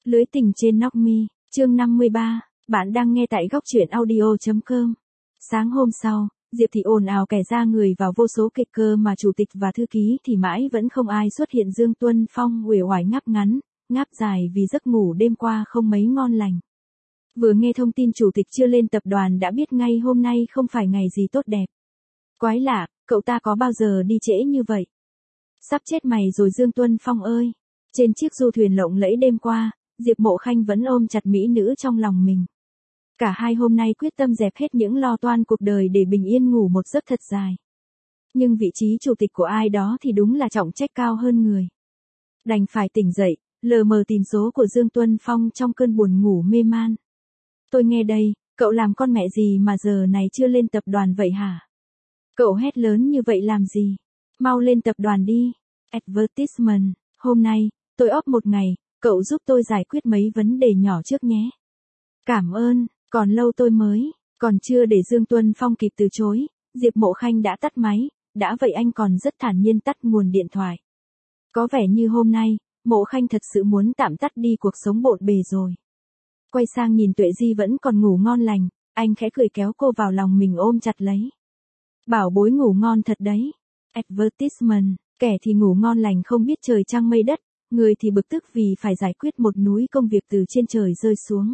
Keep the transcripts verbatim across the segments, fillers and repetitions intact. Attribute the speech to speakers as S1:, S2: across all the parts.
S1: Lưới tình trên nóc mi, chương năm mươi ba, bạn đang nghe tại góc truyện audio.com. Sáng hôm sau, Diệp Thị ồn ào kẻ ra người vào vô số kịch cơ mà chủ tịch và thư ký thì mãi vẫn không ai xuất hiện. Dương Tuân Phong uể oải ngáp ngắn, ngáp dài vì giấc ngủ đêm qua không mấy ngon lành. Vừa nghe thông tin chủ tịch chưa lên tập đoàn đã biết ngay hôm nay không phải ngày gì tốt đẹp. Quái lạ, cậu ta có bao giờ đi trễ như vậy? Sắp chết mày rồi Dương Tuân Phong ơi. Trên chiếc du thuyền lộng lẫy đêm qua, Diệp Mộ Khanh vẫn ôm chặt mỹ nữ trong lòng mình. Cả hai hôm nay quyết tâm dẹp hết những lo toan cuộc đời để bình yên ngủ một giấc thật dài. Nhưng vị trí chủ tịch của ai đó thì đúng là trọng trách cao hơn người. Đành phải tỉnh dậy, lờ mờ tìm số của Dương Tuân Phong trong cơn buồn ngủ mê man. Tôi nghe đây, cậu làm con mẹ gì mà giờ này chưa lên tập đoàn vậy hả? Cậu hét lớn như vậy làm gì? Mau lên tập đoàn đi. Advertisement, hôm nay, tôi off một ngày, cậu giúp tôi giải quyết mấy vấn đề nhỏ trước nhé. Cảm ơn, còn lâu tôi mới, còn chưa để Dương Tuân Phong kịp từ chối, Diệp Mộ Khanh đã tắt máy, đã vậy anh còn rất thản nhiên tắt nguồn điện thoại. Có vẻ như hôm nay, Mộ Khanh thật sự muốn tạm tắt đi cuộc sống bộn bề rồi. Quay sang nhìn Tuệ Di vẫn còn ngủ ngon lành, anh khẽ cười kéo cô vào lòng mình ôm chặt lấy. Bảo bối ngủ ngon thật đấy. Advertisement, kẻ thì ngủ ngon lành không biết trời trăng mây đất, người thì bực tức vì phải giải quyết một núi công việc từ trên trời rơi xuống.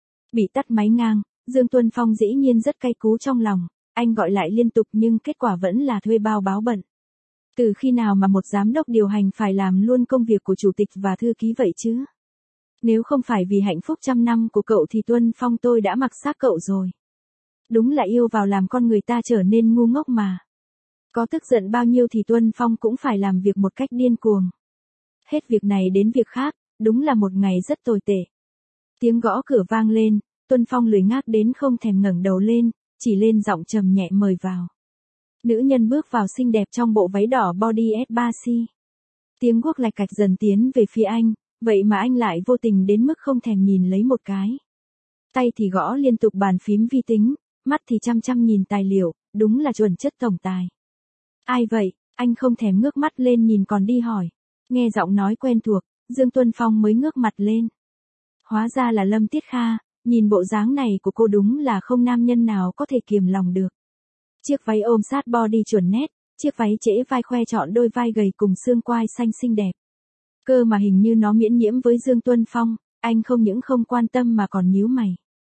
S1: Bị tắt máy ngang, Dương Tuân Phong dĩ nhiên rất cay cú trong lòng, anh gọi lại liên tục nhưng kết quả vẫn là thuê bao báo bận. Từ khi nào mà một giám đốc điều hành phải làm luôn công việc của chủ tịch và thư ký vậy chứ? Nếu không phải vì hạnh phúc trăm năm của cậu thì Tuân Phong tôi đã mặc xác cậu rồi. Đúng là yêu vào làm con người ta trở nên ngu ngốc mà. Có tức giận bao nhiêu thì Tuân Phong cũng phải làm việc một cách điên cuồng. Hết việc này đến việc khác, đúng là một ngày rất tồi tệ. Tiếng gõ cửa vang lên, Tuân Phong lười ngác đến không thèm ngẩng đầu lên, chỉ lên giọng trầm nhẹ mời vào. Nữ nhân bước vào xinh đẹp trong bộ váy đỏ body ét ba xê. Tiếng guốc lạch cạch dần tiến về phía anh, vậy mà anh lại vô tình đến mức không thèm nhìn lấy một cái. Tay thì gõ liên tục bàn phím vi tính, mắt thì chăm chăm nhìn tài liệu, đúng là chuẩn chất tổng tài. Ai vậy? Anh không thèm ngước mắt lên nhìn còn đi hỏi. Nghe giọng nói quen thuộc, Dương Tuân Phong mới ngước mặt lên. Hóa ra là Lâm Tiết Kha, nhìn bộ dáng này của cô đúng là không nam nhân nào có thể kiềm lòng được. Chiếc váy ôm sát body chuẩn nét, chiếc váy trễ vai khoe trọn đôi vai gầy cùng xương quai xanh xinh đẹp. Cơ mà hình như nó miễn nhiễm với Dương Tuân Phong, anh không những không quan tâm mà còn nhíu mày.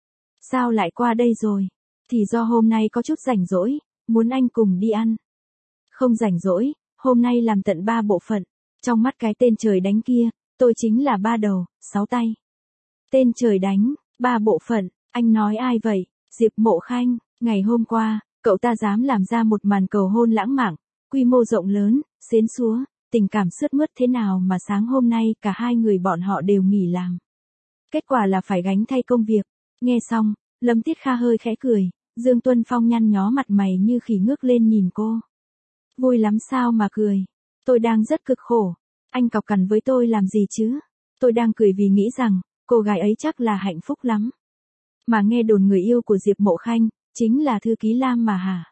S1: Sao lại qua đây rồi? Thì do hôm nay có chút rảnh rỗi, muốn anh cùng đi ăn. Không rảnh rỗi, hôm nay làm tận ba bộ phận. Trong mắt cái tên trời đánh kia, tôi chính là ba đầu, sáu tay. Tên trời đánh, ba bộ phận, anh nói ai vậy? Diệp Mộ Khanh, ngày hôm qua, cậu ta dám làm ra một màn cầu hôn lãng mạn, quy mô rộng lớn, xến xúa, tình cảm sướt mướt thế nào mà sáng hôm nay cả hai người bọn họ đều nghỉ làm. Kết quả là phải gánh thay công việc. Nghe xong, Lâm Tiết Kha hơi khẽ cười, Dương Tuân Phong nhăn nhó mặt mày như khỉ ngước lên nhìn cô. Vui lắm sao mà cười? Tôi đang rất cực khổ. Anh cọc cằn với tôi làm gì chứ? Tôi đang cười vì nghĩ rằng, cô gái ấy chắc là hạnh phúc lắm. Mà nghe đồn người yêu của Diệp Mộ Khanh, chính là thư ký Lam mà hả?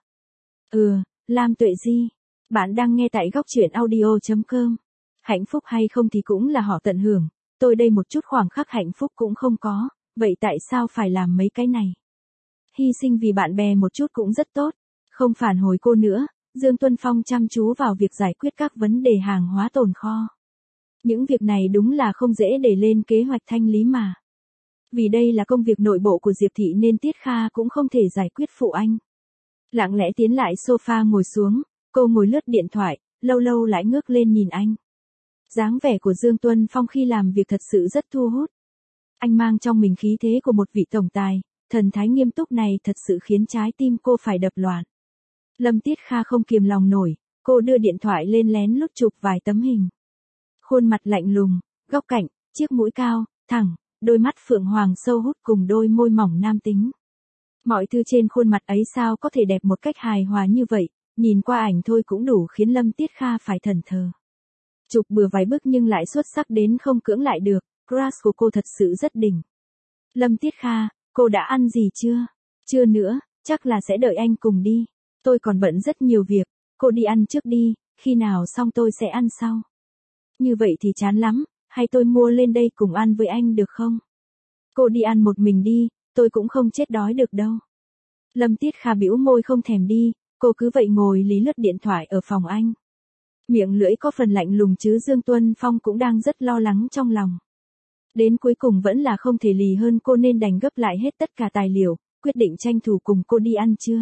S1: Ừ, Lam Tuệ Di. Bạn đang nghe tại góc truyện audio.com. Hạnh phúc hay không thì cũng là họ tận hưởng. Tôi đây một chút khoảng khắc hạnh phúc cũng không có, vậy tại sao phải làm mấy cái này? Hy sinh vì bạn bè một chút cũng rất tốt. Không phản hồi cô nữa, Dương Tuân Phong chăm chú vào việc giải quyết các vấn đề hàng hóa tồn kho. Những việc này đúng là không dễ để lên kế hoạch thanh lý mà. Vì đây là công việc nội bộ của Diệp Thị nên Tiết Kha cũng không thể giải quyết phụ anh. Lặng lẽ tiến lại sofa ngồi xuống, cô ngồi lướt điện thoại, lâu lâu lại ngước lên nhìn anh. Dáng vẻ của Dương Tuân Phong khi làm việc thật sự rất thu hút. Anh mang trong mình khí thế của một vị tổng tài, thần thái nghiêm túc này thật sự khiến trái tim cô phải đập loạn. Lâm Tiết Kha không kiềm lòng nổi, cô đưa điện thoại lên lén lút chụp vài tấm hình. Khuôn mặt lạnh lùng, góc cạnh, chiếc mũi cao, thẳng, đôi mắt phượng hoàng sâu hút cùng đôi môi mỏng nam tính. Mọi thứ trên khuôn mặt ấy sao có thể đẹp một cách hài hòa như vậy, nhìn qua ảnh thôi cũng đủ khiến Lâm Tiết Kha phải thẫn thờ. Chụp bừa vài bức nhưng lại xuất sắc đến không cưỡng lại được, crush của cô thật sự rất đỉnh. Lâm Tiết Kha, cô đã ăn gì chưa? Chưa nữa, chắc là sẽ đợi anh cùng đi. Tôi còn bận rất nhiều việc, cô đi ăn trước đi, khi nào xong tôi sẽ ăn sau. Như vậy thì chán lắm, hay tôi mua lên đây cùng ăn với anh được không? Cô đi ăn một mình đi, tôi cũng không chết đói được đâu. Lâm Tiết Kha bĩu môi không thèm đi, cô cứ vậy ngồi lý lướt điện thoại ở phòng anh. Miệng lưỡi có phần lạnh lùng chứ Dương Tuân Phong cũng đang rất lo lắng trong lòng. Đến cuối cùng vẫn là không thể lì hơn cô nên đành gấp lại hết tất cả tài liệu, quyết định tranh thủ cùng cô đi ăn trưa.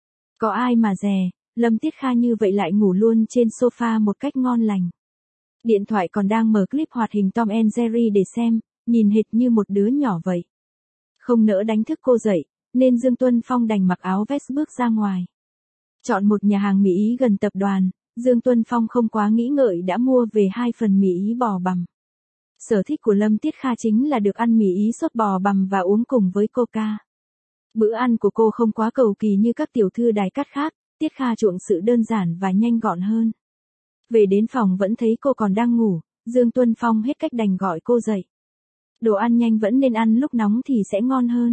S1: Có ai mà dè, Lâm Tiết Kha như vậy lại ngủ luôn trên sofa một cách ngon lành. Điện thoại còn đang mở clip hoạt hình Tom and Jerry để xem, nhìn hệt như một đứa nhỏ vậy. Không nỡ đánh thức cô dậy, nên Dương Tuân Phong đành mặc áo vest bước ra ngoài. Chọn một nhà hàng mì Ý gần tập đoàn, Dương Tuân Phong không quá nghĩ ngợi đã mua về hai phần mì Ý bò bằm. Sở thích của Lâm Tiết Kha chính là được ăn mì Ý sốt bò bằm và uống cùng với coca. Bữa ăn của cô không quá cầu kỳ như các tiểu thư đài cát khác, Tiết Kha chuộng sự đơn giản và nhanh gọn hơn. Về đến phòng vẫn thấy cô còn đang ngủ, Dương Tuân Phong hết cách đành gọi cô dậy. Đồ ăn nhanh vẫn nên ăn lúc nóng thì sẽ ngon hơn.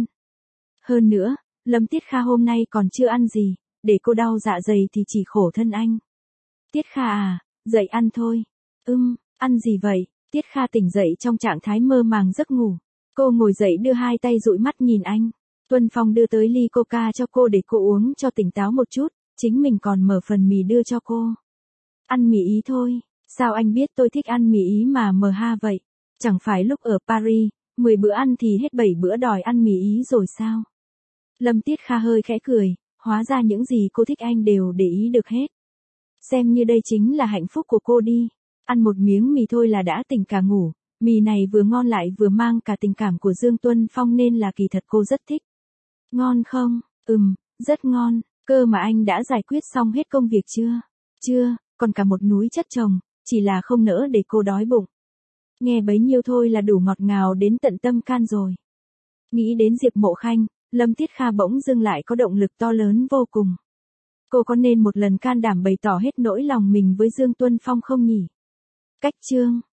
S1: Hơn nữa, Lâm Tiết Kha hôm nay còn chưa ăn gì, để cô đau dạ dày thì chỉ khổ thân anh. Tiết Kha à, dậy ăn thôi. Ưm, ăn gì vậy? Tiết Kha tỉnh dậy trong trạng thái mơ màng giấc ngủ. Cô ngồi dậy đưa hai tay dụi mắt nhìn anh. Tuân Phong đưa tới ly coca cho cô để cô uống cho tỉnh táo một chút, chính mình còn mở phần mì đưa cho cô. Ăn mì Ý thôi, sao anh biết tôi thích ăn mì Ý mà mờ ha vậy? Chẳng phải lúc ở Paris, mười bữa ăn thì hết bảy bữa đòi ăn mì Ý rồi sao? Lâm Tiết Kha hơi khẽ cười, hóa ra những gì cô thích anh đều để ý được hết. Xem như đây chính là hạnh phúc của cô đi. Ăn một miếng mì thôi là đã tỉnh cả ngủ, mì này vừa ngon lại vừa mang cả tình cảm của Dương Tuân Phong nên là kỳ thật cô rất thích. Ngon không? Ừm, rất ngon, cơ mà anh đã giải quyết xong hết công việc chưa? Chưa, còn cả một núi chất chồng, chỉ là không nỡ để cô đói bụng. Nghe bấy nhiêu thôi là đủ ngọt ngào đến tận tâm can rồi. Nghĩ đến Diệp Mộ Khanh, Lâm Tiết Kha bỗng dưng lại có động lực to lớn vô cùng. Cô có nên một lần can đảm bày tỏ hết nỗi lòng mình với Dương Tuân Phong không nhỉ? Cách chương